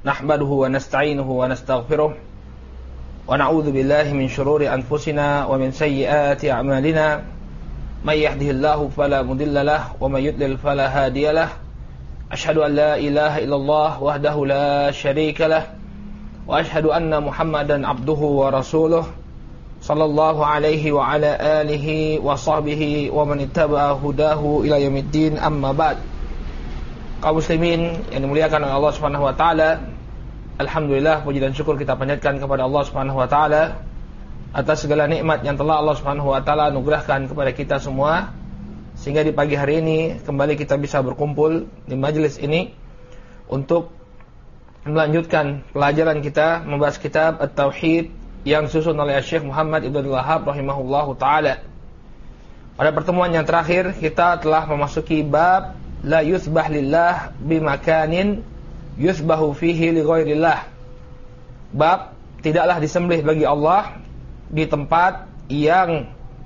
nahmaduhu wa nasta'inuhu wa nastaghfiruh wa na'udzu billahi min shururi anfusina wa min sayyiati a'malina may yahdihillahu fala mudilla lahu wa may yudlil fala hadiya lahu asyhadu an la ilaha illallah wahdahu la syarika lahu wa asyhadu anna Muhammadan abduhu wa rasuluh sallallahu alaihi wa ala alihi wa sahbihi wa man ittaba'a hudahu ila yaumiddin, amma ba'd. Kaum muslimin yang dimuliakan oleh Allah Subhanahu wa taala, alhamdulillah puji dan syukur kita panjatkan kepada Allah Subhanahu wa taala atas segala nikmat yang telah Allah Subhanahu wa taala anugerahkan kepada kita semua, sehingga di pagi hari ini kembali kita bisa berkumpul di majelis ini untuk melanjutkan pelajaran kita membahas kitab At-Tauhid yang disusun oleh Syekh Muhammad Ibn Wahhab rahimahullahu taala. Pada pertemuan yang terakhir kita telah memasuki bab la yusbah lillah bimakanin yusbahu fihi li ghairillah. Bab tidaklah disembelih bagi Allah di tempat yang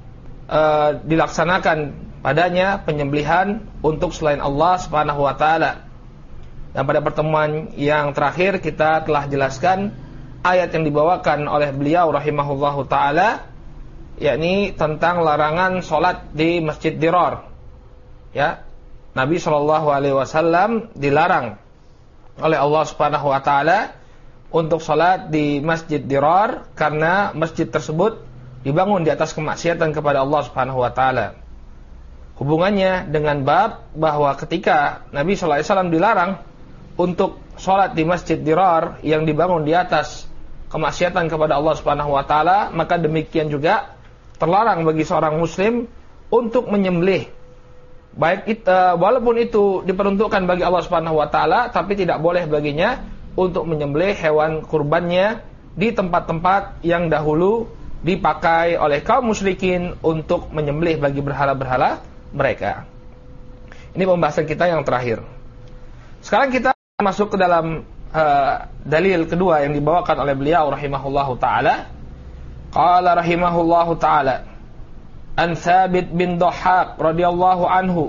dilaksanakan padanya penyembelihan untuk selain Allah Subhanahu wa taala. Dan pada pertemuan yang terakhir kita telah jelaskan ayat yang dibawakan oleh beliau rahimahullahu taala, yakni tentang larangan salat di Masjid Dirar. Ya, Nabi SAW dilarang oleh Allah Subhanahu wa taala untuk salat di Masjid Dirar karena masjid tersebut dibangun di atas kemaksiatan kepada Allah Subhanahu wa taala. Hubungannya dengan bab bahwa ketika Nabi SAW dilarang untuk salat di Masjid Dirar yang dibangun di atas kemaksiatan kepada Allah Subhanahu wa taala, maka demikian juga terlarang bagi seorang muslim untuk menyembelih, baik walaupun itu diperuntukkan bagi Allah Subhanahu wa taala, tapi tidak boleh baginya untuk menyembelih hewan kurbannya di tempat-tempat yang dahulu dipakai oleh kaum musyrikin untuk menyembelih bagi berhala-berhala mereka. Ini pembahasan kita yang terakhir. Sekarang kita masuk ke dalam dalil kedua yang dibawakan oleh beliau rahimahullahu taala. Qala rahimahullahu taala an Thabit bin Dhahhak radhiyallahu anhu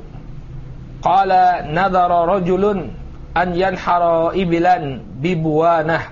qala nadhara rajulun an yanhara ibilan bibuwanah.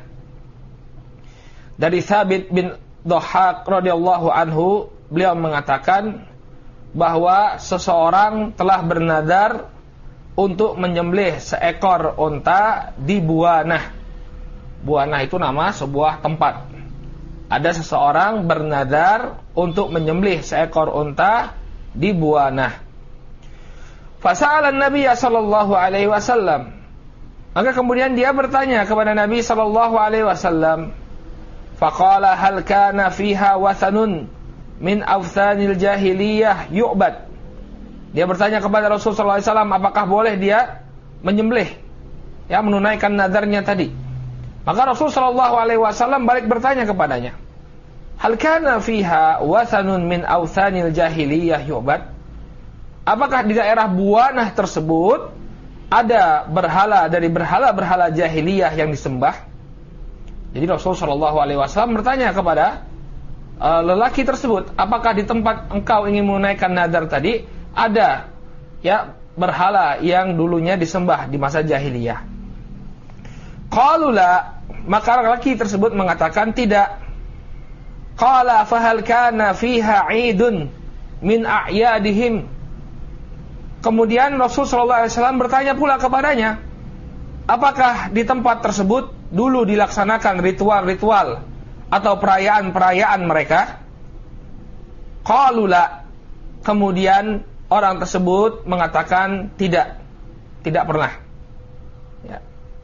Dari Thabit bin Dhahhak radhiyallahu anhu, beliau mengatakan bahwa seseorang telah bernadar untuk menyembelih seekor unta di Buwanah. Buwanah itu nama sebuah tempat. Ada seseorang bernadar untuk menyembelih seekor unta di Buwanah. Fasa'ala Nabi sallallahu alaihi wasallam. Maka kemudian dia bertanya kepada Nabi sallallahu alaihi wasallam. Faqala hal kana fiha wathanun min awthanil jahiliyah yu'bad. Dia bertanya kepada Rasulullah SAW, apakah boleh dia menyembelih, ya, menunaikan nadarnya tadi. Maka Rasulullah SAW balik bertanya kepadanya, hal kana fiha wathanun min awthanil jahiliyah yu'bad. Apakah di daerah Buwanah tersebut ada berhala dari berhala-berhala jahiliyah yang disembah? Jadi Rasulullah SAW bertanya kepada lelaki tersebut, apakah di tempat engkau ingin menunaikan nadar tadi ada, ya, berhala yang dulunya disembah di masa jahiliyah? Qalula, maka lelaki tersebut mengatakan tidak. Qala fahal kana fiha 'idun min a'yadihim. Kemudian Rasulullah SAW bertanya pula kepadanya, apakah di tempat tersebut dulu dilaksanakan ritual-ritual atau perayaan-perayaan mereka? Qalula, kemudian orang tersebut mengatakan tidak pernah. Ya.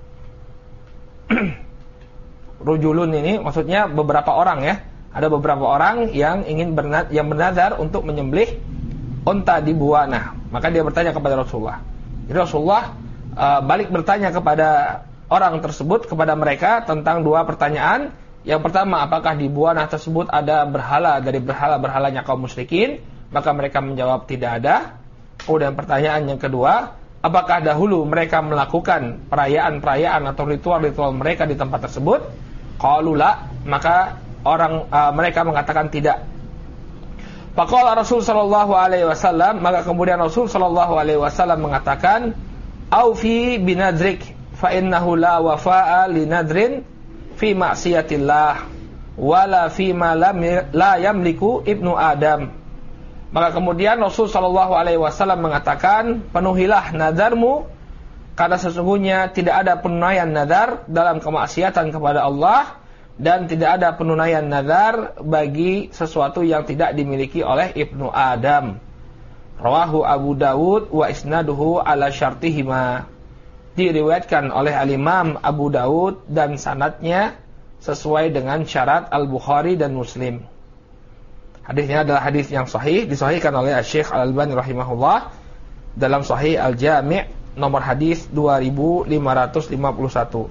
Rujulun ini maksudnya beberapa orang, ya. Ada beberapa orang yang ingin bernadar untuk menyembelih unta di Buwanah. Maka dia bertanya kepada Rasulullah. Jadi Rasulullah balik bertanya kepada orang tersebut, kepada mereka tentang dua pertanyaan. Yang pertama, apakah di Buwanah tersebut ada berhala dari berhala-berhalanya kaum musyrikin? Maka mereka menjawab tidak ada. Kemudian pertanyaan yang kedua, apakah dahulu mereka melakukan perayaan-perayaan atau ritual-ritual mereka di tempat tersebut? Qalu la, maka mereka mengatakan tidak. Faqala Rasul sallallahu alaihi wasallam, maka kemudian Rasul sallallahu alaihi wasallam mengatakan, "Aufi binadrik fa innahu la wafa'a li nadrin fi ma'siyatillah wala fi ma la yamliku ibnu Adam. Maka kemudian Rasul sallallahu alaihi wasallam mengatakan, penuhilah nadarmu karena sesungguhnya tidak ada penunaian nadar dalam kemaksiatan kepada Allah dan tidak ada penunaian nadar bagi sesuatu yang tidak dimiliki oleh ibnu Adam. Rawahu Abu Dawud wa isnaduhu ala syartihima. Diriwayatkan oleh al-Imam Abu Dawud dan sanadnya sesuai dengan syarat Al-Bukhari dan Muslim. Hadisnya adalah hadis yang sahih, disahihkan oleh Syekh Al-Albani rahimahullah dalam Sahih Al-Jami' nomor hadis 2551.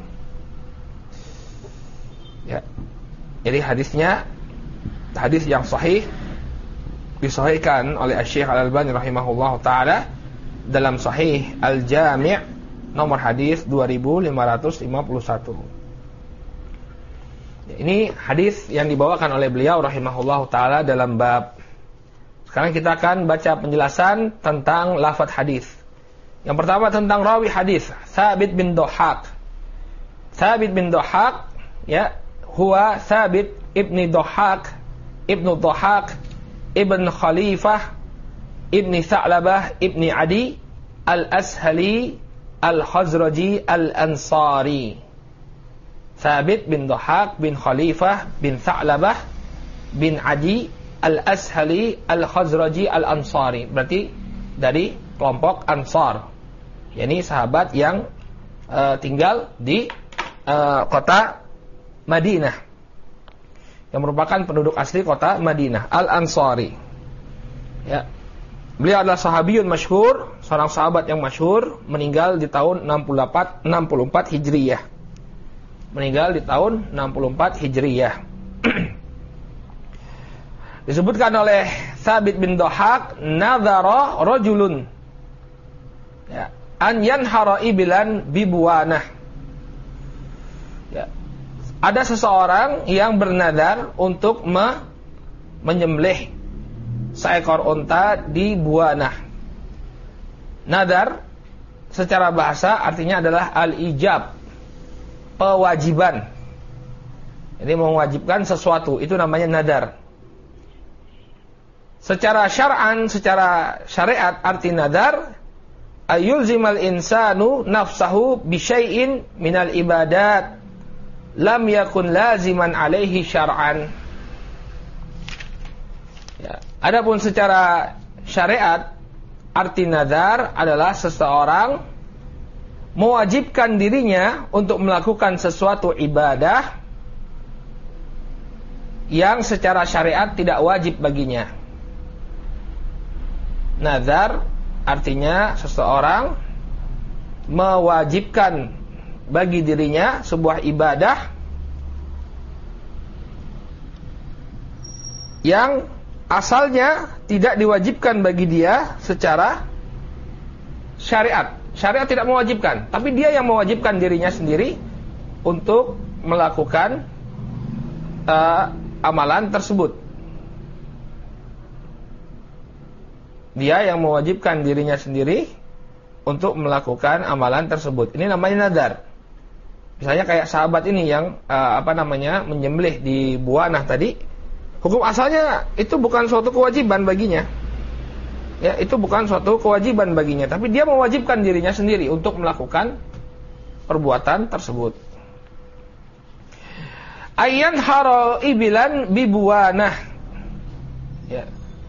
Ya. Jadi hadisnya hadis yang sahih, disahihkan oleh Syekh Al-Albani rahimahullah taala dalam Sahih Al-Jami' nomor hadis 2551. Ini hadis yang dibawakan oleh beliau rahimahullah taala dalam bab. Sekarang kita akan baca penjelasan tentang lafaz hadis. Yang pertama tentang rawi hadis, Thabit bin Dhahhak. Thabit bin Dhahhak, ya, huwa Thabit ibni Dhahhak, ibnu Dhahhak, ibn Khalifah, ibni Tha'labah, ibni Adi, al-Ashali, al-Khazraji, al-Ansari. Thabit bin Dhahhak bin Khalifah bin Tha'labah bin Adi, al-Ashali, al-Khazraji, al-Ansari. Berarti dari kelompok Ansar. Yani sahabat yang tinggal di kota Madinah, yang merupakan penduduk asli kota Madinah, Al-Ansari. Ya. Beliau adalah sahabiyun masyhur, seorang sahabat yang masyhur, meninggal di tahun 64 Hijriyah. Meninggal di tahun 64 Hijriyah. Disebutkan oleh Thabit bin Dhahhak, nadhara rajulun, ya, an yanhara ibilan bibuanah. Ya. Ada seseorang yang bernadar untuk menyembelih seekor unta di Buanah. Nadar secara bahasa artinya adalah al-ijab, kewajiban. Jadi mewajibkan sesuatu, itu namanya nadar. Secara syar'an, secara syariat, arti nadar ayulzimal insanu nafsahu bisyai'in minal ibadat lam yakun laziman alaihi syar'an. Ya. Adapun secara syariat, arti nadar adalah seseorang mewajibkan dirinya untuk melakukan sesuatu ibadah yang secara syariat tidak wajib baginya. Nazar artinya seseorang mewajibkan bagi dirinya sebuah ibadah yang asalnya tidak diwajibkan bagi dia secara syariat. Syariat tidak mewajibkan, tapi dia yang mewajibkan dirinya sendiri untuk melakukan amalan tersebut. Dia yang mewajibkan dirinya sendiri untuk melakukan amalan tersebut. Ini namanya nadar. Misalnya kayak sahabat ini yang menyembelih di Buanah tadi. Hukum asalnya itu bukan suatu kewajiban baginya. Ya, itu bukan suatu kewajiban baginya, tapi dia mewajibkan dirinya sendiri untuk melakukan perbuatan tersebut. Ayyan haro ibilan bibuanah. Ya.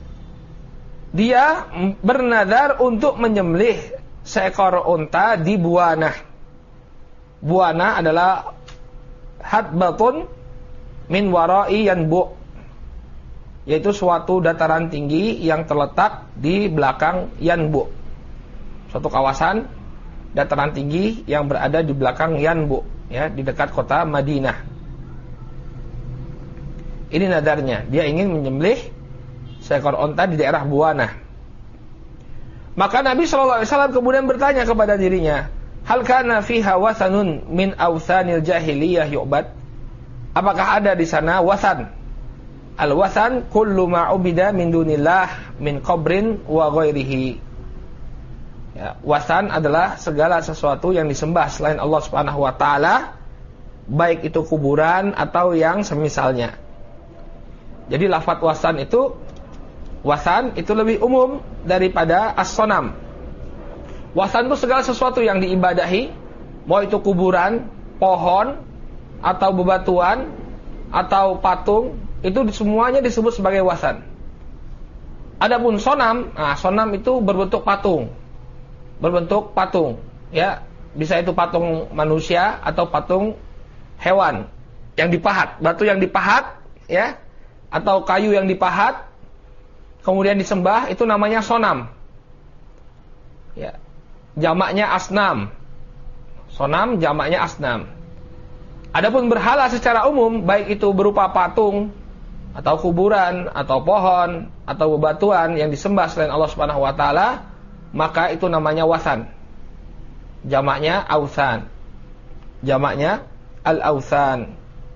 Dia bernadar untuk menyembelih seekor unta di Buanah. Buanah adalah hadbatun min warai yanbu, yaitu suatu dataran tinggi yang terletak di belakang Yanbu. Suatu kawasan dataran tinggi yang berada di belakang Yanbu, ya, di dekat kota Madinah. Ini nadarnya, dia ingin menyembelih seekor unta di daerah Buanah. Maka Nabi SAW kemudian bertanya kepada dirinya, hal kana fiha wathanun min awthanil jahiliyah yu'bad? Apakah ada di sana wathan? Al-wathan kullu ma'ubida min dunillah min qabrin wa ghairihi. Ya, wasan adalah segala sesuatu yang disembah selain Allah Subhanahu wa taala, baik itu kuburan atau yang semisalnya. Jadi lafaz wasan itu lebih umum daripada as-sonam. Wasan itu segala sesuatu yang diibadahi, mau itu kuburan, pohon, atau bebatuan, atau patung, itu semuanya disebut sebagai wasan. Adapun sonam, sonam itu berbentuk patung, ya, bisa itu patung manusia atau patung hewan yang dipahat, batu yang dipahat, ya, atau kayu yang dipahat, kemudian disembah, itu namanya sonam. Ya, jamaknya asnam. Sonam jamaknya asnam. Adapun berhala secara umum, baik itu berupa patung, atau kuburan, atau pohon, atau bebatuan yang disembah selain Allah Subhanahu wa taala, maka itu namanya wasan. Jamaknya ausan. Jamaknya al-ausan.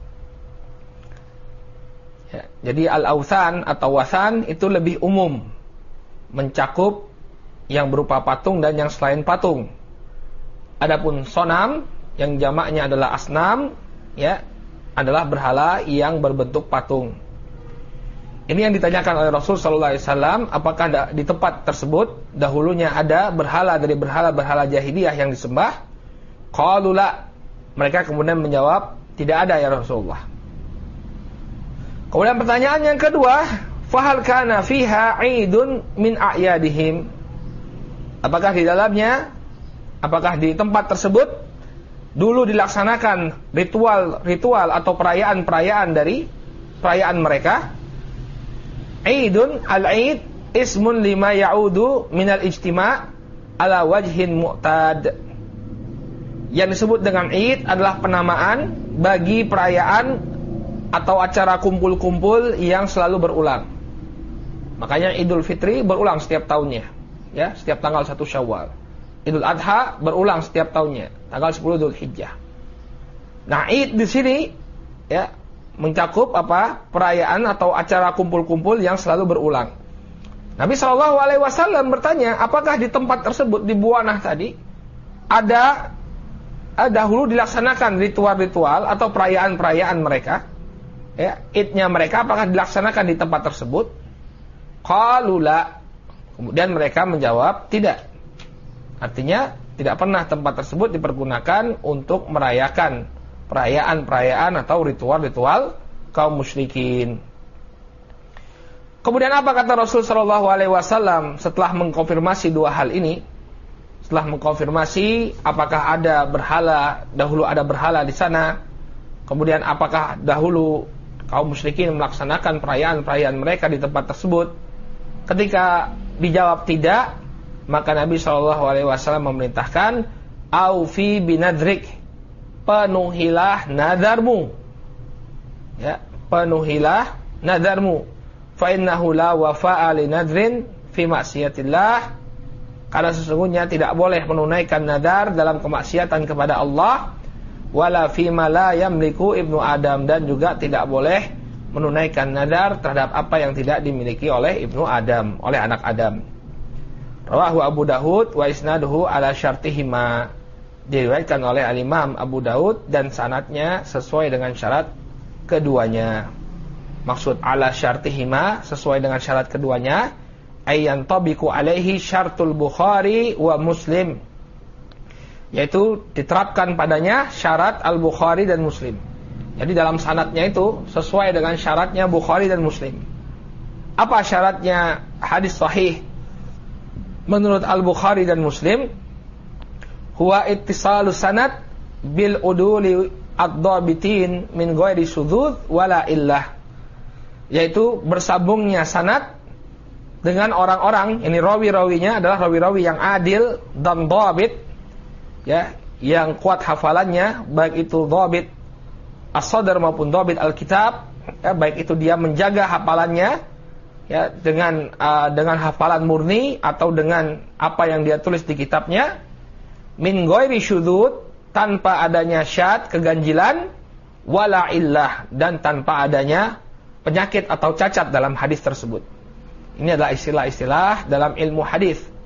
Ya, jadi al-ausan atau wasan itu lebih umum, mencakup yang berupa patung dan yang selain patung. Adapun sonam yang jamaknya adalah asnam, ya, adalah berhala yang berbentuk patung. Ini yang ditanyakan oleh Rasul sallallahu alaihi wasallam, apakah di tempat tersebut dahulunya ada berhala dari berhala-berhala jahiliyah yang disembah? Qalu la. Mereka kemudian menjawab, tidak ada ya Rasulullah. Kemudian pertanyaan yang kedua, fahal kana fiha 'idun min a'yadihim? Apakah di dalamnya, apakah di tempat tersebut dulu dilaksanakan ritual atau perayaan dari perayaan mereka? Idun, al-id ismun lima ya'udu minal ijtima' ala wajhin mu'tad. Yang disebut dengan id adalah penamaan bagi perayaan atau acara kumpul-kumpul yang selalu berulang. Makanya Idul Fitri berulang setiap tahunnya, ya, setiap tanggal 1 Syawal. Idul Adha berulang setiap tahunnya, tanggal 10 Dzulhijjah. Nah, id di sini, ya, mencakup perayaan atau acara kumpul-kumpul yang selalu berulang. Nabi Shallallahu Alaihi Wasallam bertanya, apakah di tempat tersebut di Buanah tadi ada dahulu dilaksanakan ritual-ritual atau perayaan-perayaan mereka, ya, idnya mereka, apakah dilaksanakan di tempat tersebut? Qalu la. Kemudian mereka menjawab tidak. Artinya tidak pernah tempat tersebut dipergunakan untuk merayakan perayaan-perayaan atau ritual-ritual kaum musyrikin. Kemudian apa kata Rasul sallallahu alaihi wasallam setelah mengkonfirmasi dua hal ini? Setelah mengkonfirmasi apakah dahulu ada berhala di sana, kemudian apakah dahulu kaum musyrikin melaksanakan perayaan-perayaan mereka di tempat tersebut? Ketika dijawab tidak, maka Nabi sallallahu alaihi wasallam memerintahkan, aufi binadrik, penuhilah nadarmu, ya, penuhilah nadarmu, fa innahu la wafa'a li nadrin fi ma'siyatillah, karena sesungguhnya tidak boleh menunaikan nadar dalam kemaksiatan kepada Allah, wala fi ma la yamliku ibnu Adam, dan juga tidak boleh menunaikan nadar terhadap apa yang tidak dimiliki oleh ibnu Adam, oleh anak Adam. Rawahu Abu Dawud wa isnaduhu ala syartihima. Diriwayatkan oleh al-Imam Abu Daud dan sanadnya sesuai dengan syarat keduanya. Maksud ala syartihima, sesuai dengan syarat keduanya, ayyan tabiqu alaihi syartul Bukhari wa Muslim, yaitu diterapkan padanya syarat Al-Bukhari dan Muslim. Jadi dalam sanadnya itu sesuai dengan syaratnya Bukhari dan Muslim. Apa syaratnya hadis sahih menurut Al-Bukhari dan Muslim? Huwa ittisalu sanad bil uduli ad-dhabitin min ghairi syudzuz wala illah, yaitu bersambungnya sanad dengan orang-orang, ini rawi-rawinya adalah rawi-rawi yang adil dan dhabit, ya, yang kuat hafalannya, baik itu dhabit as-sadr maupun dhabit al-kitab, ya, baik itu dia menjaga hafalannya, ya, dengan hafalan murni atau dengan apa yang dia tulis di kitabnya, min ghairi syudzuz, tanpa adanya syad, keganjilan, wala illah, dan tanpa adanya penyakit atau cacat dalam hadis tersebut. Ini adalah istilah-istilah dalam ilmu hadis.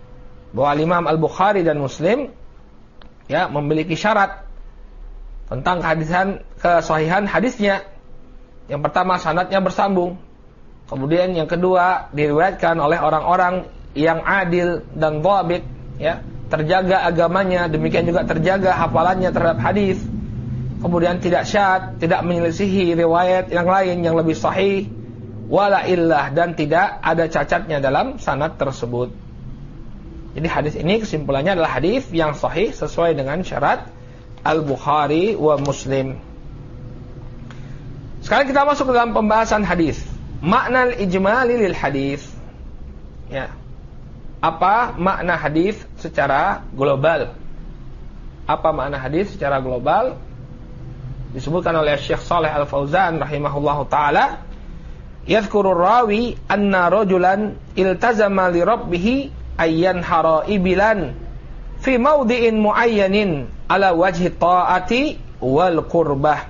bahwa Imam Al-Bukhari dan Muslim ya memiliki syarat tentang kesahihan hadisnya. Yang pertama, sanadnya bersambung. Kemudian yang kedua, diriwayatkan oleh orang-orang yang adil dan dhabit, ya, terjaga agamanya, demikian juga terjaga hafalannya terhadap hadis. Kemudian tidak syadz, tidak menyelisihi riwayat yang lain yang lebih sahih, wala illah, dan tidak ada cacatnya dalam sanad tersebut. Jadi hadis ini kesimpulannya adalah hadis yang sahih sesuai dengan syarat Al-Bukhari wa Muslim. Sekarang kita masuk ke dalam pembahasan hadis. Makna al-ijmali lil hadis. Ya. Apa makna hadis secara global? Apa makna hadis secara global? Disebutkan oleh Syekh Shalih Al-Fauzan rahimahullahu taala, yadhkurur rawi anna rajulan iltazama li rabbih ayyan hara ibilan fi mawdi'in muayyanin ala wajhi ta'ati wal qurbah.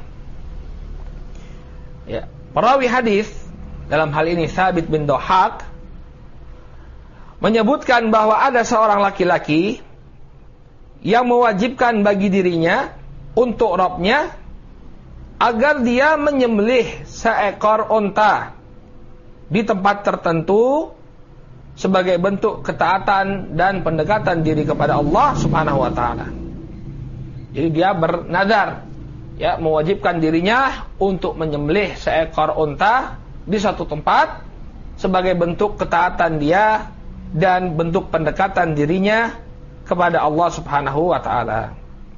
Ya, perawi hadis dalam hal ini Thabit bin Dhahak menyebutkan bahwa ada seorang laki-laki yang mewajibkan bagi dirinya untuk Rabb-nya agar dia menyembelih seekor unta di tempat tertentu sebagai bentuk ketaatan dan pendekatan diri kepada Allah Subhanahu wa taala. Jadi dia bernadar, ya, mewajibkan dirinya untuk menyembelih seekor unta di satu tempat sebagai bentuk ketaatan dia dan bentuk pendekatan dirinya kepada Allah Subhanahu wa taala.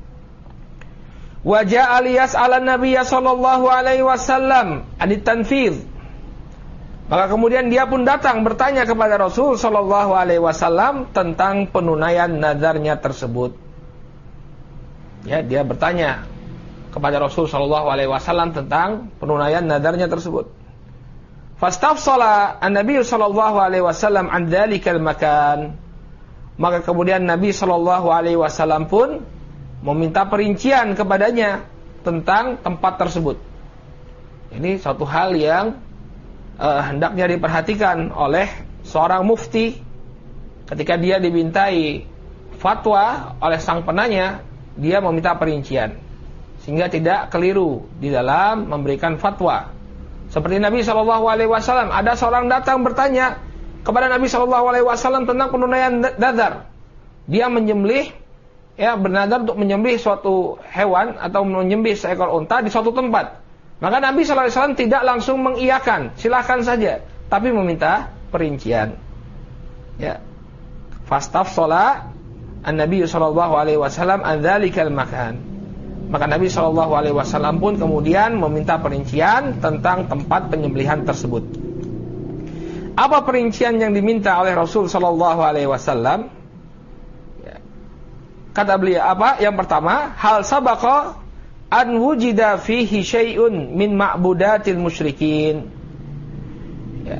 Wa ja'a liyas'ala an-nabiy sallallahu alaihi wasallam anit tanfidz. Maka kemudian dia pun datang bertanya kepada Rasul sallallahu alaihi wasallam tentang penunaian nadarnya tersebut. Ya, dia bertanya kepada Rasul sallallahu alaihi wasallam tentang penunaian nadarnya tersebut. Fastafsala an-nabiy sallallahu alaihi wasallam an dzalikal makan. Maka kemudian Nabi sallallahu alaihi wasallam pun meminta perincian kepadanya tentang tempat tersebut. Ini suatu hal yang hendaknya diperhatikan oleh seorang mufti ketika dia dimintai fatwa oleh sang penanya, dia meminta perincian sehingga tidak keliru di dalam memberikan fatwa. Seperti Nabi SAW, ada seorang datang bertanya kepada Nabi SAW tentang penunaian nadar. Dia menyembelih, ya, bernadar untuk menyembelih suatu hewan atau menyembelih seekor unta di suatu tempat. Maka Nabi SAW tidak langsung mengiyakan, silakan saja, tapi meminta perincian. Ya. Fastafsala an-nabiy sallallahu alaihi wasallam an dzalikal makan. Maka Nabi sallallahu alaihi wasallam pun kemudian meminta perincian tentang tempat penyembelihan tersebut. Apa perincian yang diminta oleh Rasul sallallahu alaihi wasallam? Ya. Kata beliau apa? Yang pertama, hal sabaqa an wujida fihi syai'un min ma'budatil musyrikin. Ya.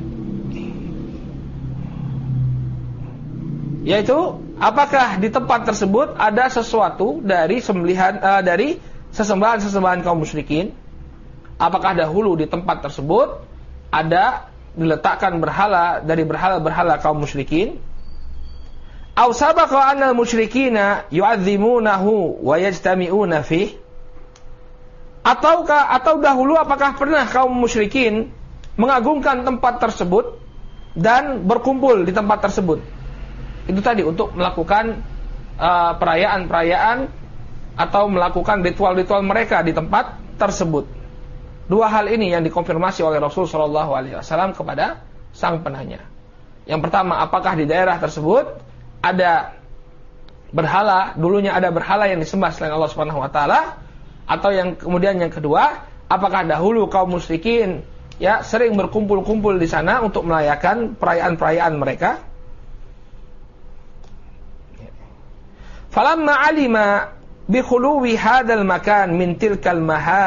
Yaitu apakah di tempat tersebut ada sesuatu dari sesembahan kaum musyrikin? Apakah dahulu di tempat tersebut ada diletakkan berhala dari berhala-berhala kaum musyrikin? Aw sabaqa anal musyrikina yu'azzimunahu wa yajtami'una fihi? Atau dahulu apakah pernah kaum musyrikin mengagungkan tempat tersebut dan berkumpul di tempat tersebut? Itu tadi untuk melakukan perayaan-perayaan atau melakukan ritual-ritual mereka di tempat tersebut. Dua hal ini yang dikonfirmasi oleh Rasul sallallahu alaihi wasallam kepada sang penanya. Yang pertama, apakah di daerah tersebut ada berhala, dulunya ada berhala yang disembah selain Allah Subhanahu wa taala? Atau yang kemudian yang kedua, apakah dahulu kaum musyrikin, ya, sering berkumpul-kumpul di sana untuk merayakan perayaan-perayaan mereka? Falamma alima bi khuluwi hadzal makan min tilkal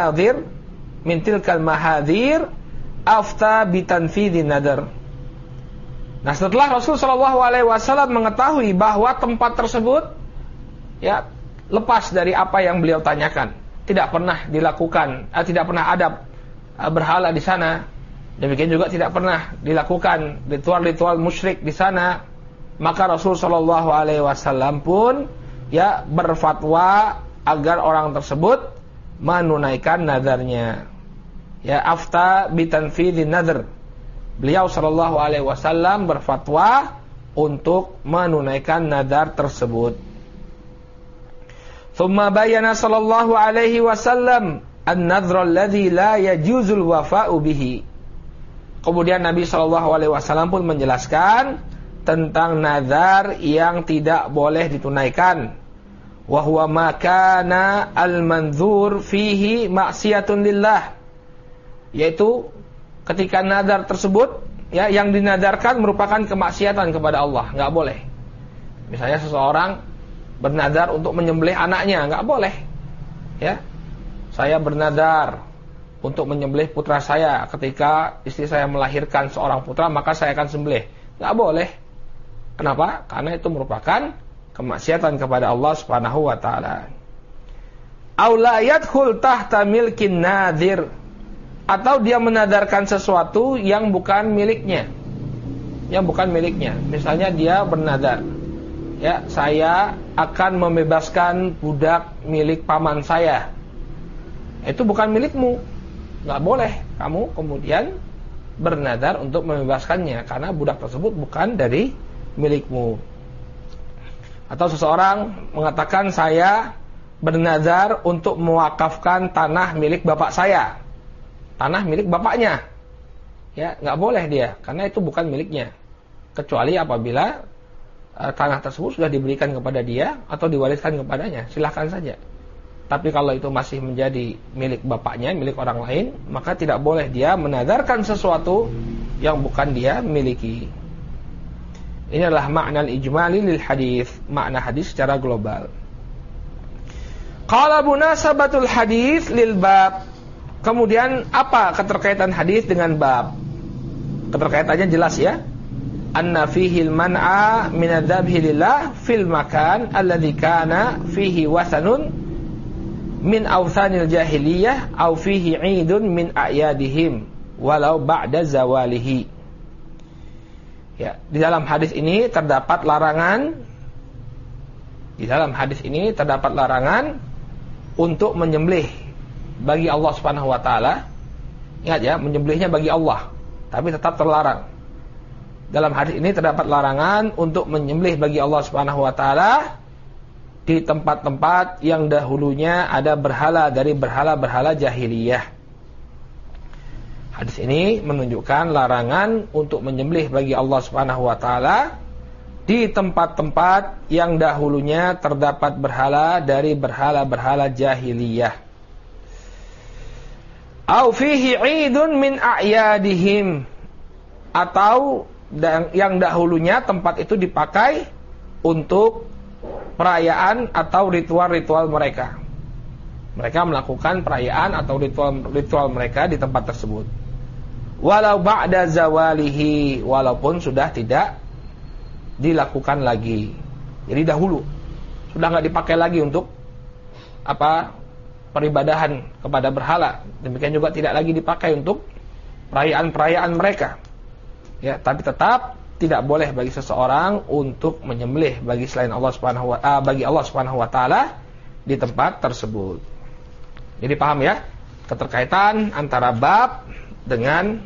mahadhir afta bi tanfidhin nadar. Nah, setelah Rasul sallallahu alaihi wasallam mengetahui bahwa tempat tersebut, ya, lepas dari apa yang beliau tanyakan, tidak pernah dilakukan, tidak pernah ada berhala di sana. Demikian juga tidak pernah dilakukan ritual-ritual musyrik di sana. Maka Rasul sallallahu alaihi wasallam pun ya berfatwa agar orang tersebut menunaikan nadarnya. Ya, afta bitanfidhin nadr. Beliau sallallahu alaihi wasallam berfatwa untuk menunaikan nadar tersebut. Thumma bayyana sallallahu alaihi wasallam an-nadhra alladhi la yajuzul wafa'u bihi. Kemudian Nabi sallallahu alaihi wasallam pun menjelaskan tentang nazar yang tidak boleh ditunaikan. Wa huwa ma kana al-manzur fihi ma'siyatun lillah. Yaitu ketika nazar tersebut ya yang dinadarkan merupakan kemaksiatan kepada Allah, enggak boleh. Misalnya seseorang bernazar untuk menyembelih anaknya, enggak boleh. Ya. Saya bernazar untuk menyembelih putra saya ketika istri saya melahirkan seorang putra, maka saya akan sembelih. Enggak boleh. Kenapa? Karena itu merupakan kemaksiatan kepada Allah Subhanahu wa taala. Aula yadkhul tahta milkin nadhir, atau dia menadarkan sesuatu yang bukan miliknya. Yang bukan miliknya. Misalnya dia bernadar, ya, saya akan membebaskan budak milik paman saya. Itu bukan milikmu. Enggak boleh kamu kemudian bernadar untuk membebaskannya karena budak tersebut bukan dari milikmu. Atau seseorang mengatakan saya bernazar untuk mewakafkan tanah milik bapak saya, tanah milik bapaknya. Ya, nggak boleh dia karena itu bukan miliknya, kecuali apabila tanah tersebut sudah diberikan kepada dia atau diwariskan kepadanya, silahkan saja. Tapi kalau itu masih menjadi milik bapaknya, milik orang lain, maka tidak boleh dia menazarkan sesuatu yang bukan dia miliki. Ini adalah makna al-ijmali lil hadis, makna hadis secara global. Qala munasabatul hadis lil bab. Kemudian apa keterkaitan hadis dengan bab? Keterkaitannya jelas ya. Anna fihi al-man'a min adh-dhabhi lillah fil makan alladhi kana fihi wasanun min awthanil jahiliyah aw fihi 'idun min a'yadihim walau ba'da zawalihi. Ya, di dalam hadis ini terdapat larangan. Di dalam hadis ini terdapat larangan untuk menyembelih bagi Allah Subhanahu wa taala. Ingat ya, menyembelihnya bagi Allah, tapi tetap terlarang. Dalam hadis ini terdapat larangan untuk menyembelih bagi Allah Subhanahu wa taala di tempat-tempat yang dahulunya ada berhala dari berhala-berhala jahiliyah. Hadis ini menunjukkan larangan untuk menyembelih bagi Allah Subhanahu wa taala di tempat-tempat yang dahulunya terdapat berhala dari berhala-berhala jahiliyah. Au fihi 'idun min a'yadihim, atau yang dahulunya tempat itu dipakai untuk perayaan atau ritual-ritual mereka. Mereka melakukan perayaan atau ritual mereka di tempat tersebut. Walau ba'da zawalihi, walaupun sudah tidak dilakukan lagi. Jadi dahulu sudah enggak dipakai lagi untuk peribadahan kepada berhala. Demikian juga tidak lagi dipakai untuk perayaan-perayaan mereka. Ya, tapi tetap tidak boleh bagi seseorang untuk menyembelih bagi selain Allah Subhanahu wa taala di tempat tersebut. Jadi paham ya keterkaitan antara bab dengan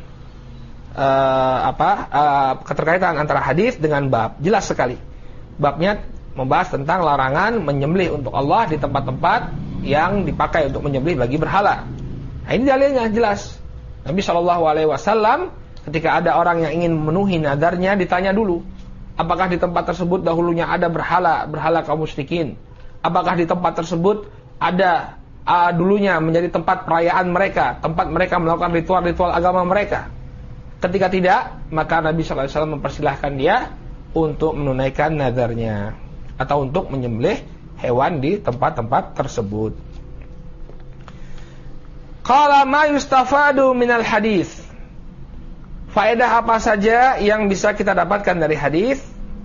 keterkaitan antara hadis dengan bab. Jelas sekali. Babnya membahas tentang larangan menyembelih untuk Allah di tempat-tempat yang dipakai untuk menyembelih bagi berhala. Nah, ini dalilnya jelas. Nabi Shallallahu alaihi wasallam ketika ada orang yang ingin memenuhi nadarnya ditanya dulu, apakah di tempat tersebut dahulunya ada berhala kaum musyrikin? Apakah di tempat tersebut ada dulunya menjadi tempat perayaan mereka, tempat mereka melakukan ritual-ritual agama mereka? Ketika tidak, maka Nabi sallallahu alaihi wasallam mempersilahkan dia untuk menunaikan nadarnya atau untuk menyembelih hewan di tempat-tempat tersebut. Qala ma yustafadu minal hadis. Faedah apa saja yang bisa kita dapatkan dari hadis?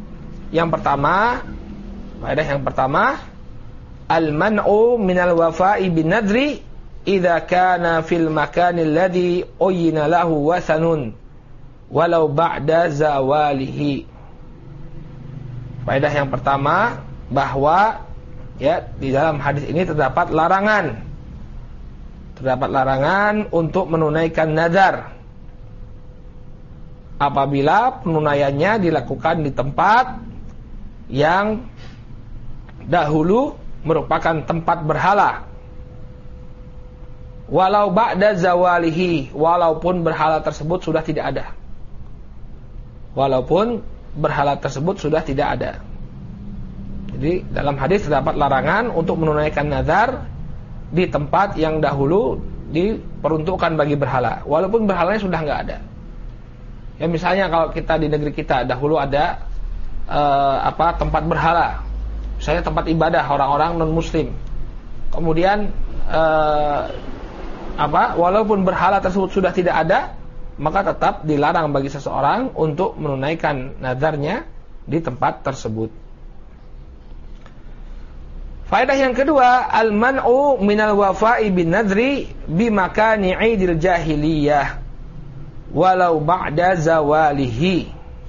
Faedah yang pertama, al-man'u minal wafa'i bin nadri idza kana fil makanil ladzi uyyina lahu wasanun walau ba'da zawalihi. Faedah yang pertama, bahwa ya di dalam hadis ini terdapat larangan. Terdapat larangan untuk menunaikan nazar apabila penunaiannya dilakukan di tempat yang dahulu merupakan tempat berhala. Walau ba'da zawalihi, walaupun berhala tersebut sudah tidak ada. Walaupun berhala tersebut sudah tidak ada. Jadi dalam hadis terdapat larangan untuk menunaikan nazar di tempat yang dahulu diperuntukkan bagi berhala, walaupun berhalanya sudah nggak ada. Ya misalnya kalau kita di negeri kita dahulu ada tempat berhala, misalnya tempat ibadah orang-orang non muslim. Kemudian walaupun berhala tersebut sudah tidak ada, maka tetap dilarang bagi seseorang untuk menunaikan nazarnya di tempat tersebut. Faedah yang kedua, al-man'u minal wafa'i bin nadri bi makani 'idil jahiliyah walau ba'da zawalihi.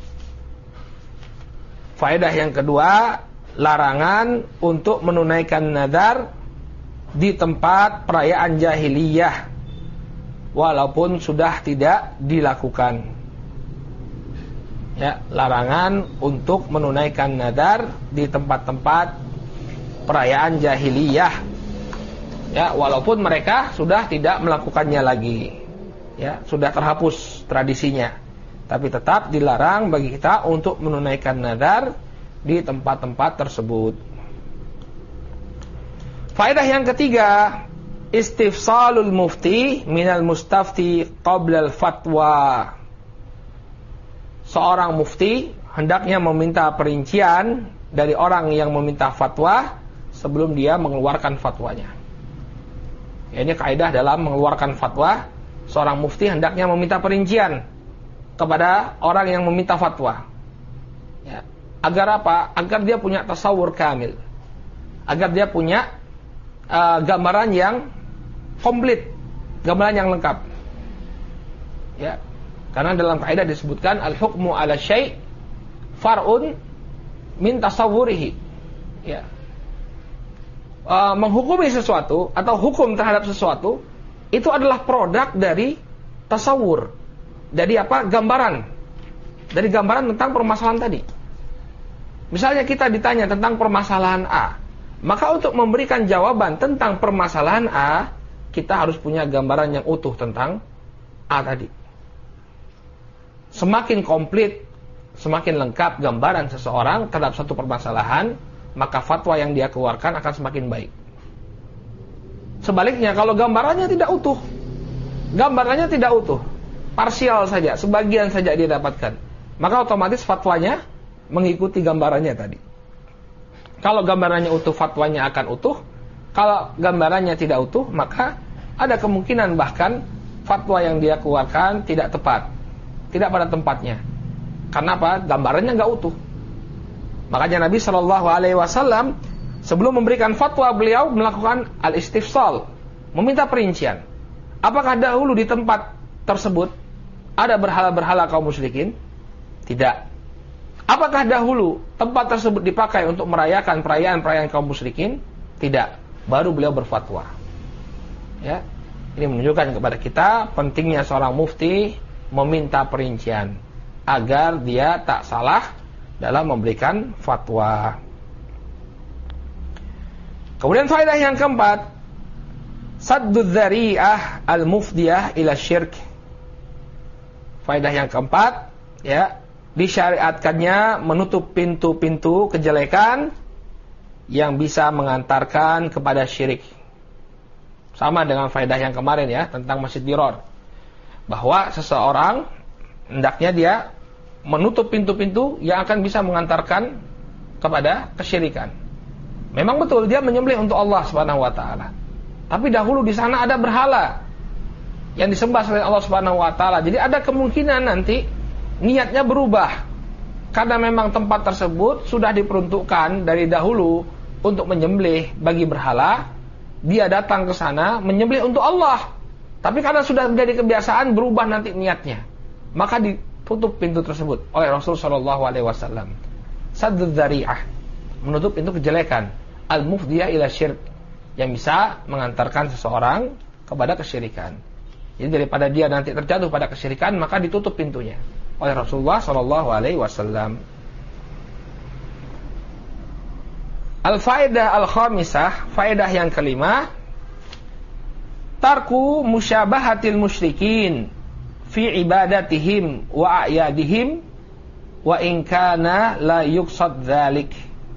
Faedah yang kedua, larangan untuk menunaikan nazar di tempat perayaan jahiliyah walaupun sudah tidak dilakukan. Ya, larangan untuk menunaikan nazar di tempat-tempat perayaan jahiliyah. Ya, walaupun mereka sudah tidak melakukannya lagi. Ya, sudah terhapus tradisinya. Tapi tetap dilarang bagi kita untuk menunaikan nazar di tempat-tempat tersebut. Faedah yang ketiga, istifsalul mufti minal mustafti qabla al-fatwa. Seorang mufti hendaknya meminta perincian dari orang yang meminta fatwa sebelum dia mengeluarkan fatwanya. Ya, ini kaidah dalam mengeluarkan fatwa, seorang mufti hendaknya meminta perincian kepada orang yang meminta fatwa. Ya, agar apa? Agar dia punya tasawur kamil. Agar dia punya gambaran yang komplit, gambaran yang lengkap. Ya. Karena dalam kaidah disebutkan al-hukmu 'ala syai' far'un min tasawwurihi. Ya. Menghukumi sesuatu atau hukum terhadap sesuatu itu adalah produk dari tasawur. Dari apa? Gambaran. Dari gambaran tentang permasalahan tadi. Misalnya kita ditanya tentang permasalahan A, maka untuk memberikan jawaban tentang permasalahan A, kita harus punya gambaran yang utuh tentang A tadi. Semakin komplit, semakin lengkap gambaran seseorang terhadap satu permasalahan, maka fatwa yang dia keluarkan akan semakin baik. Sebaliknya, kalau gambarannya tidak utuh, parsial saja, sebagian saja dia dapatkan, maka otomatis fatwanya mengikuti gambarannya tadi. Kalau gambarannya utuh, fatwanya akan utuh. Kalau gambarannya tidak utuh, maka ada kemungkinan bahkan fatwa yang dia keluarkan tidak tepat, tidak pada tempatnya. Karena apa? Gambarannya nggak utuh. Makanya Nabi SAW sebelum memberikan fatwa, beliau melakukan al-istifsal, meminta perincian. Apakah dahulu di tempat tersebut ada berhala-berhala kaum musyrikin? Tidak. Apakah dahulu tempat tersebut dipakai untuk merayakan perayaan-perayaan kaum musyrikin? Tidak. Baru beliau berfatwa. Ya. Ini menunjukkan kepada kita pentingnya seorang mufti meminta perincian agar dia tak salah dalam memberikan fatwa. Kemudian faedah yang keempat, saddud dzari'ah al-mufdiyah ila syirk. Faedah yang keempat, ya, disyariatkannya menutup pintu-pintu kejelekan yang bisa mengantarkan kepada syirik. Sama dengan faedah yang kemarin ya, tentang masjid dirar. Bahwa seseorang hendaknya dia menutup pintu-pintu yang akan bisa mengantarkan kepada kesyirikan. Memang betul dia menyembelih untuk Allah Subhanahu wa taala. Tapi dahulu di sana ada berhala yang disembah selain Allah Subhanahu wa taala. Jadi ada kemungkinan nanti niatnya berubah. Karena memang tempat tersebut sudah diperuntukkan dari dahulu untuk menyembelih bagi berhala, dia datang ke sana menyembelih untuk Allah. Tapi karena sudah menjadi kebiasaan, berubah nanti niatnya, maka ditutup pintu tersebut oleh Rasul SAW. saddud dzari'ah, menutup pintu kejelekan, al-mufdiyah ila syirk, yang bisa mengantarkan seseorang kepada kesyirikan. Jadi daripada dia nanti terjatuh pada kesyirikan, maka ditutup pintunya oleh Rasulullah sallallahu alaihi wasallam. Al-faedah al-khamisah, faedah yang kelima, tarku musyabahatil musyrikin fi ibadatihim wa a'yadihim wa in kana la yuqsad dzalik.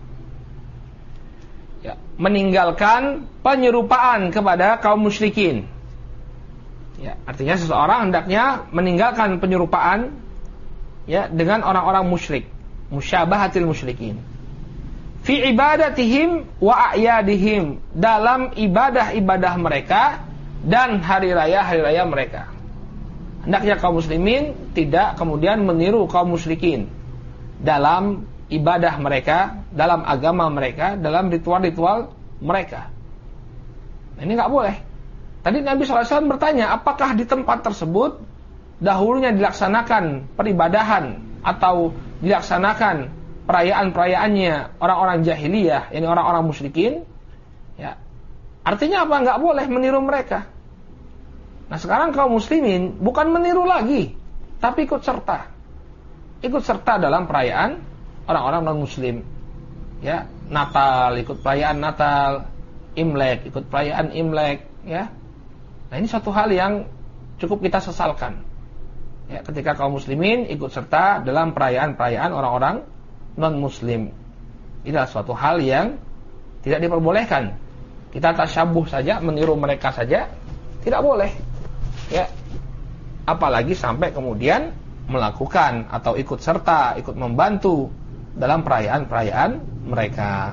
Ya, meninggalkan penyerupaan kepada kaum musyrikin. Ya, artinya seseorang hendaknya meninggalkan penyerupaan ya dengan orang-orang musyrik, musyabahatil musyrikin. Fi ibadatihim wa a'yadihim, dalam ibadah-ibadah mereka dan hari raya mereka. Hendaknya kaum muslimin tidak kemudian meniru kaum musyrikin dalam ibadah mereka, dalam agama mereka, dalam ritual-ritual mereka. Nah, ini nggak boleh. Tadi Nabi SAW bertanya, apakah di tempat tersebut dahulunya dilaksanakan peribadahan atau dilaksanakan perayaan-perayaannya orang-orang jahiliyah, yakni orang-orang musyrikin? Ya, artinya apa? Nggak boleh meniru mereka. Nah, sekarang kaum muslimin bukan meniru lagi, tapi ikut serta dalam perayaan orang-orang non-muslim. Ya, Natal, ikut perayaan Natal, Imlek, ikut perayaan Imlek, ya. Nah, ini suatu hal yang cukup kita sesalkan. Ya, ketika kaum muslimin ikut serta dalam perayaan-perayaan orang-orang non-muslim. Ini adalah suatu hal yang tidak diperbolehkan. Kita tasyabuh saja, meniru mereka saja, tidak boleh. Ya. Apalagi sampai kemudian melakukan atau ikut serta, ikut membantu dalam perayaan-perayaan mereka.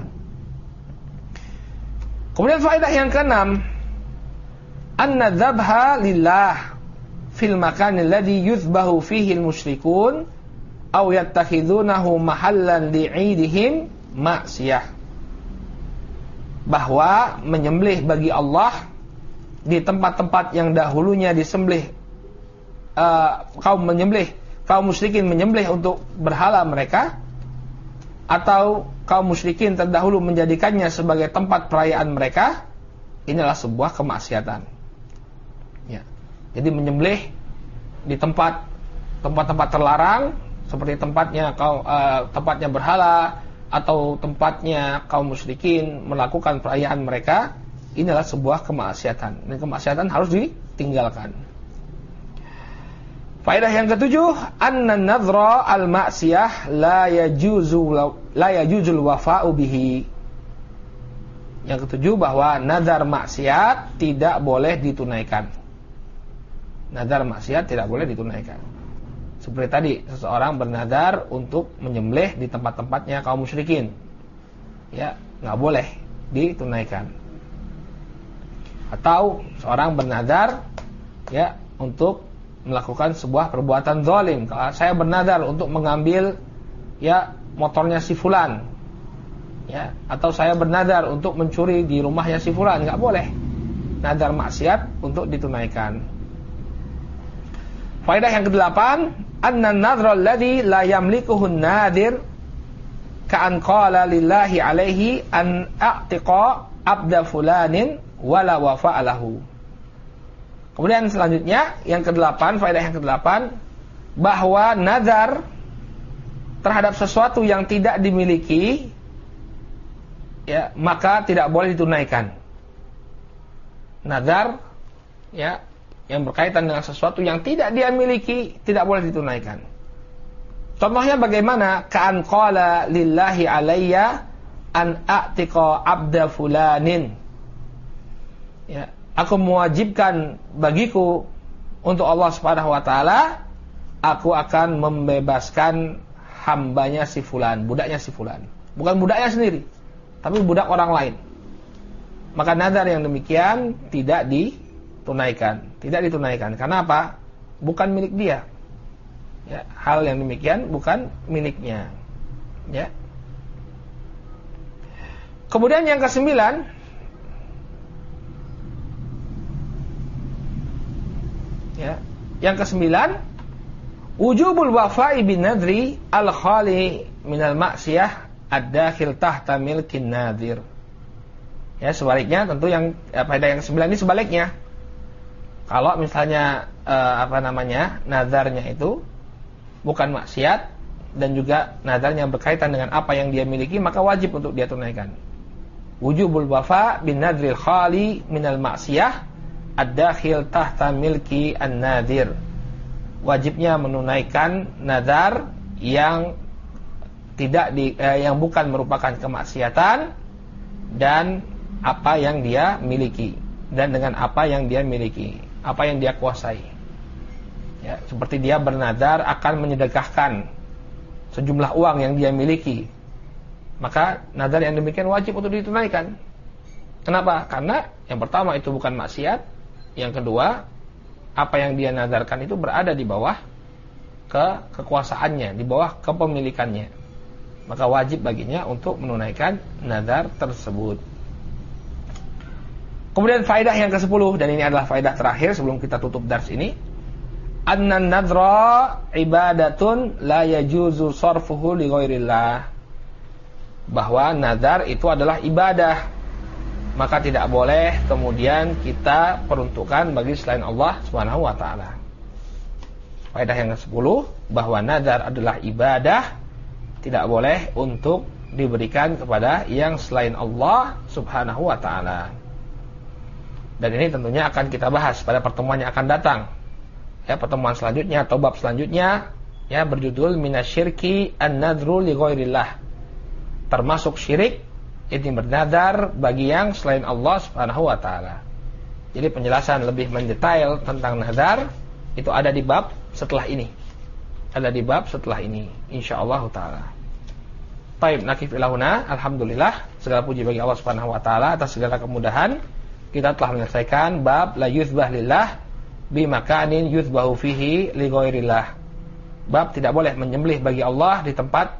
Kemudian faedah yang keenam, anna dzabha lillah fil makan alladhi yuzbahu fihi al-musyrikun aw yattakhidunahu mahallan li'idihim ma'siyah. Bahwa menyembelih bagi Allah di tempat-tempat yang dahulunya disembelih kaum musyrikin menyembelih untuk berhala mereka, atau kaum musyrikin terdahulu menjadikannya sebagai tempat perayaan mereka, inilah sebuah kemaksiatan. Ya. Jadi menyembelih di tempat-tempat terlarang seperti tempatnya berhala atau tempatnya kaum musyrikin melakukan perayaan mereka, inilah sebuah kemaksiatan. Dan kemaksiatan harus ditinggalkan. Faedah yang ketujuh, anna nadhra al-ma'siyah la yajuzul wafa'u bihi. Yang ketujuh, bahwa nazar maksiat tidak boleh ditunaikan. Nazar maksiat tidak boleh ditunaikan. Seperti tadi, seseorang bernazar untuk menyembelih di tempat-tempatnya kaum musyrikin. Ya, nggak boleh ditunaikan. Atau seorang bernazar ya untuk melakukan sebuah perbuatan zalim. Kalau saya bernazar untuk mengambil ya motornya si fulan, ya, atau saya bernazar untuk mencuri di rumahnya si fulan, nggak boleh. Nazar maksiat untuk ditunaikan. Faedah yang ke-8, anna nadhra alladhi la yamlikuhu an-nadhir ka'an qala lillahi alaihi an a'tiqa abda fulanin wala wafa'a lahu. Kemudian selanjutnya yang ke-8, faedah yang ke-8, bahwa nazar terhadap sesuatu yang tidak dimiliki ya, maka tidak boleh ditunaikan. Nazar ya yang berkaitan dengan sesuatu yang tidak dia miliki tidak boleh ditunaikan. Contohnya bagaimana? Ka'an qala lillahi alayya an a'tiqa abda fulanin. Ya, aku mewajibkan bagiku untuk Allah Subhanahu wa taala, aku akan membebaskan hambanya si fulan, budaknya si fulan. Bukan budaknya sendiri, tapi budak orang lain. Maka nazar yang demikian tidak ditunaikan. Tidak ditunaikan. Karena apa? Bukan milik dia. Ya, hal yang demikian bukan miliknya. Ya. Kemudian yang ke-9, ya, yang ke-9, Wujubul wafa'i bin nadri al-khali minal maksiyah ad-dakhil tahta milkin nadir. Ya, sebaliknya tentu yang faedah yang 9 ini sebaliknya. Kalau misalnya nazarnya itu bukan maksiat dan juga nazarnya berkaitan dengan apa yang dia miliki, maka wajib untuk dia tunaikan. Wujubul wafa bin nadril khali minal maksiyah ad-dakhil tahta milki an-nadir. Wajibnya menunaikan nazar yang yang bukan merupakan kemaksiatan dan apa yang dia miliki, dan dengan apa yang dia miliki, apa yang dia kuasai. Ya, seperti dia bernazar akan menyedekahkan sejumlah uang yang dia miliki, maka nazar yang demikian wajib untuk ditunaikan. Kenapa? Karena yang pertama itu bukan maksiat, yang kedua apa yang dia nazarkan itu berada di bawah kekuasaannya, di bawah kepemilikannya, maka wajib baginya untuk menunaikan nazar tersebut. Kemudian faedah yang ke-10, dan ini adalah faedah terakhir sebelum kita tutup dars ini. Annan nadra ibadatun la yajuzu sarfuhu li ghairillah. Bahwa nazar itu adalah ibadah, maka tidak boleh kemudian kita peruntukkan bagi selain Allah Subhanahu wa taala. Faedah yang ke-10, bahwa nazar adalah ibadah, tidak boleh untuk diberikan kepada yang selain Allah Subhanahu wa taala. Dan ini tentunya akan kita bahas pada pertemuan yang akan datang. Ya, pertemuan selanjutnya atau bab selanjutnya, ya, berjudul minasyirki an-nadru li ghairillah. Termasuk syirik ini bernazar bagi yang selain Allah Subhanahu wa taala. Jadi penjelasan lebih mendetail tentang nazar itu ada di bab setelah ini. Ada di bab setelah ini, insyaallah taala. Baik, nakif ilahuna. Alhamdulillah, segala puji bagi Allah Subhanahu wa taala atas segala kemudahan. Kita telah menyelesaikan bab la yuzbah lillah bi makanin yuzbahu fihi li ghairillah. Bab tidak boleh menyembelih bagi Allah di tempat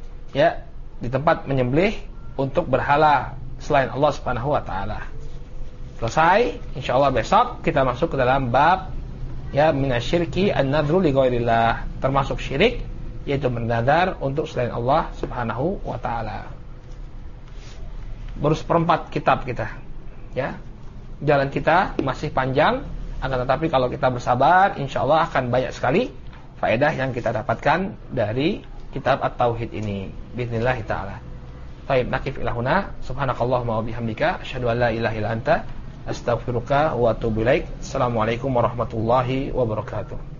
menyembelih untuk berhala selain Allah Subhanahu wa taala. Selesai, insyaallah besok kita masuk ke dalam bab minasyirki an-nadru li ghairillah, termasuk syirik yaitu bernazar untuk selain Allah Subhanahu wa taala. Baru seperempat kitab kita. Ya. Jalan kita masih panjang, akan tetapi kalau kita bersabar insyaallah akan banyak sekali faedah yang kita dapatkan dari kitab At-Tauhid ini bismillah taala. Baik, nakif ilahuna. Subhanakallahumma wa bihamdika asyhadu an la ilaha illa anta astaghfiruka wa atubu ilaik. Assalamualaikum warahmatullahi wabarakatuh.